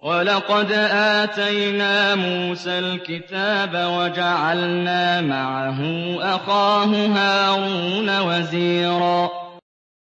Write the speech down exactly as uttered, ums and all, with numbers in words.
وَلَقَدْ آتَيْنَا مُوسَى الْكِتَابَ وَجَعَلْنَا مَعَهُ أَخَاهُ هَارُونَ وَزِيرًا